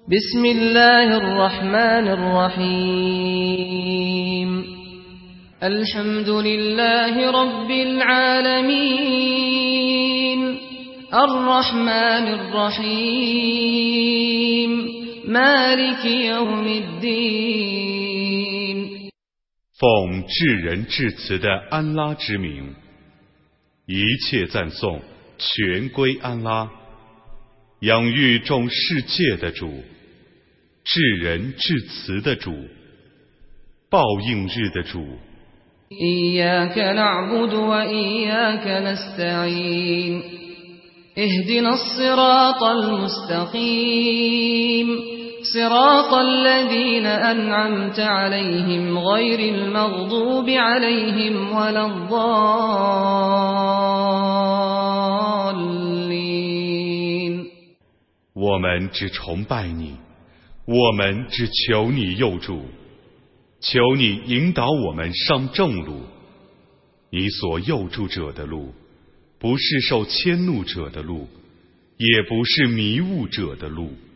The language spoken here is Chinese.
بسم الله الرحمن الرحيم الحمد لله رب العالمين الرحمن الرحيم مالك يوم الدين 奉至仁至慈的安拉之名，一切赞颂全归安拉，养育众世界的主，至仁至慈的主，报应日的主。 إياك نعبد وإياك نستعين اهدنا الصراط المستقيم صراط الذين أنعمت عليهم غير المغضوب عليهم ولا الضالين 我们只崇拜你，我们只求你佑助，求你引导我们上正路。你所佑助者的路，不是受迁怒者的路，也不是迷雾者的路。